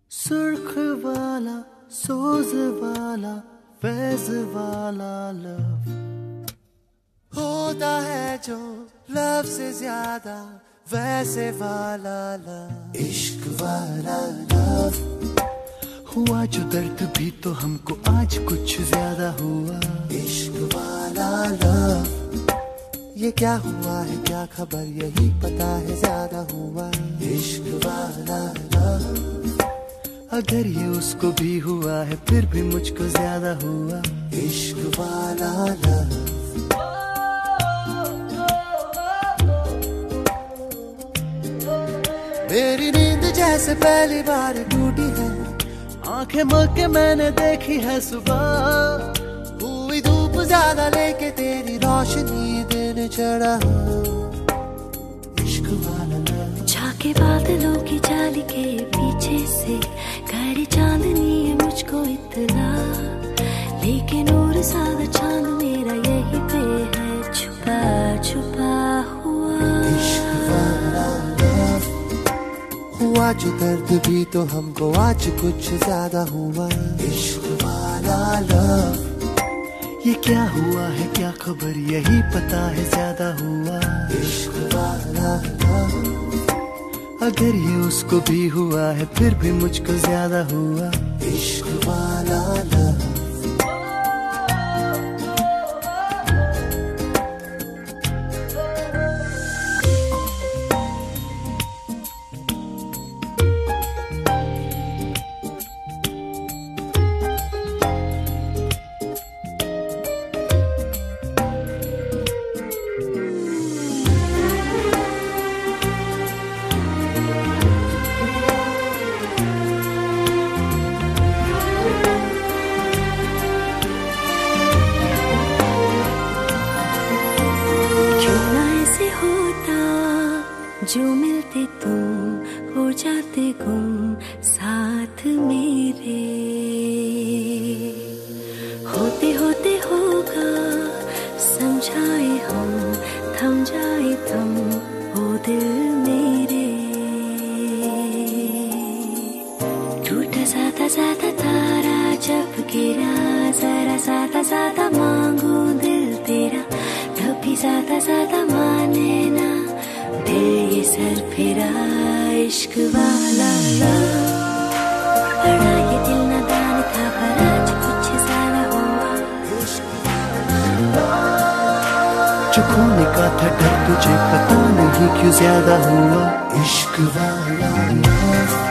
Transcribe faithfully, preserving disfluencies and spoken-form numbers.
सुर्ख वाला सोज वाला फैज वाला लव होता है जो लव से ज्यादा वैसे वाला लव, इश्क वाला लव। हुआ जो दर्द भी तो हमको आज कुछ ज्यादा हुआ, इश्क वाला लव। ये क्या हुआ है क्या खबर यही पता है ज्यादा हुआ, इश्क वाला लव। अगर ये उसको भी हुआ है फिर भी मुझको ज्यादा हुआ, इश्क वाला लव। मेरी नींद जैसे पहली बार टूटी है, आंखें मल के मैंने देखी है सुबह। हुई धूप ज्यादा लेके तेरी रोशनी दिन चढ़ा, इश्क वाला लव। झाके बादलों की जाली के पीछे से गहरी चांदनी है मुझको इतना, लेकिन और सादा चांद मेरा यही पे है छुपा छुपा हुआ, इश्क वाला लव। हुआ जो दर्द भी तो हमको आज कुछ ज्यादा हुआ, इश्क वाला लव। ये क्या हुआ है क्या खबर यही पता है ज्यादा हुआ, इश्क वाला लव। अगर ये उसको भी हुआ है फिर भी मुझको ज्यादा हुआ, इश्क वाला लव। जो मिलते तुम हो जाते गुम साथ मेरे, होते होते होगा समझाए हम थम जाए तुम ओ दिल मेरे। टूटा साता साता तारा जब गिरा, जरा साता साता मांगू दिल तेरा, कभी साता साता माने ना दिल ये सर फिरा, इश्क वाला लव। बड़ा ये दिल नादान था पर आज कुछ ज्यादा हुआ, इश्क वाला लव। जो खोने का था डर तुझे पता नहीं क्यों ज्यादा हुआ, इश्क वाला लव।